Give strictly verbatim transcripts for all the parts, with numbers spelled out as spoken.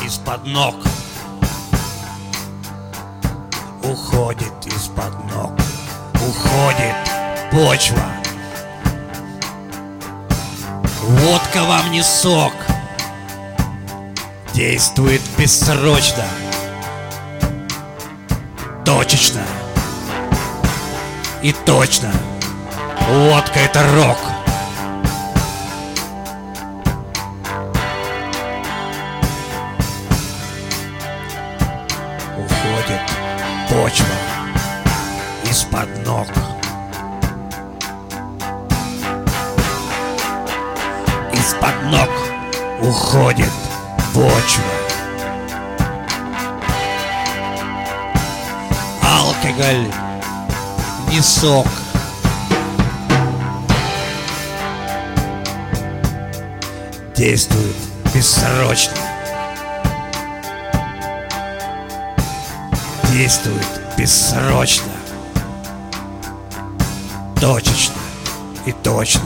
из-под ног. Уходит из-под ног. Уходит почва. Водка вам не сок. Действует бессрочно, точечно и точно. Водка — это рок. Уходит почва из-под ног. Из-под ног уходит почва. Алкоголь не сок. Действует бессрочно. Действует бессрочно, точечно и точно.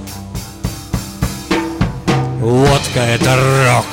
Водка — это рок.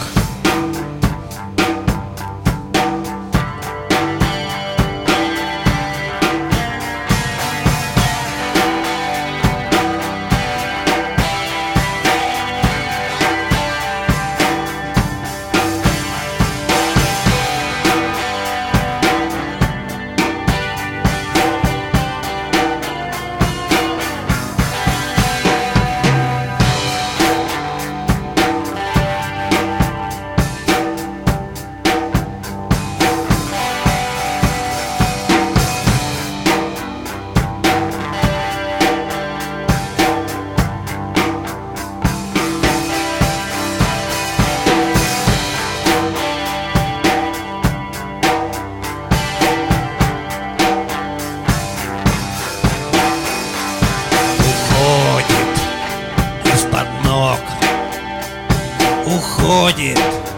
Уходит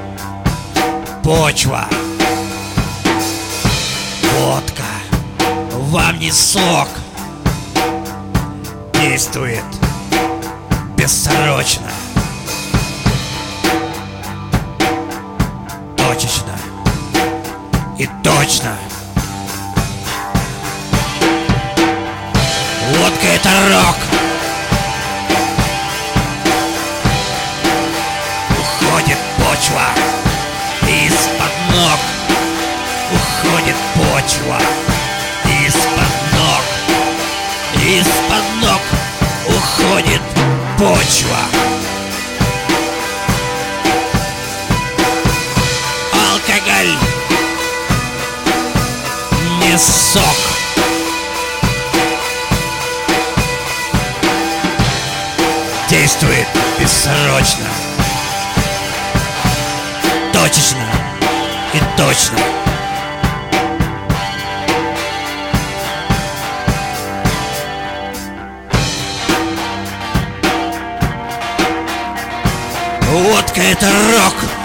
почва. Водка вам не сок. Действует бессрочно, точечно и точно. Водка — это рок. Уходит почва из-под ног. Уходит почва из-под ног. Из-под ног уходит почва. Алкоголь не сок. Действует бессрочно, точечно и точно. Водка — это рок.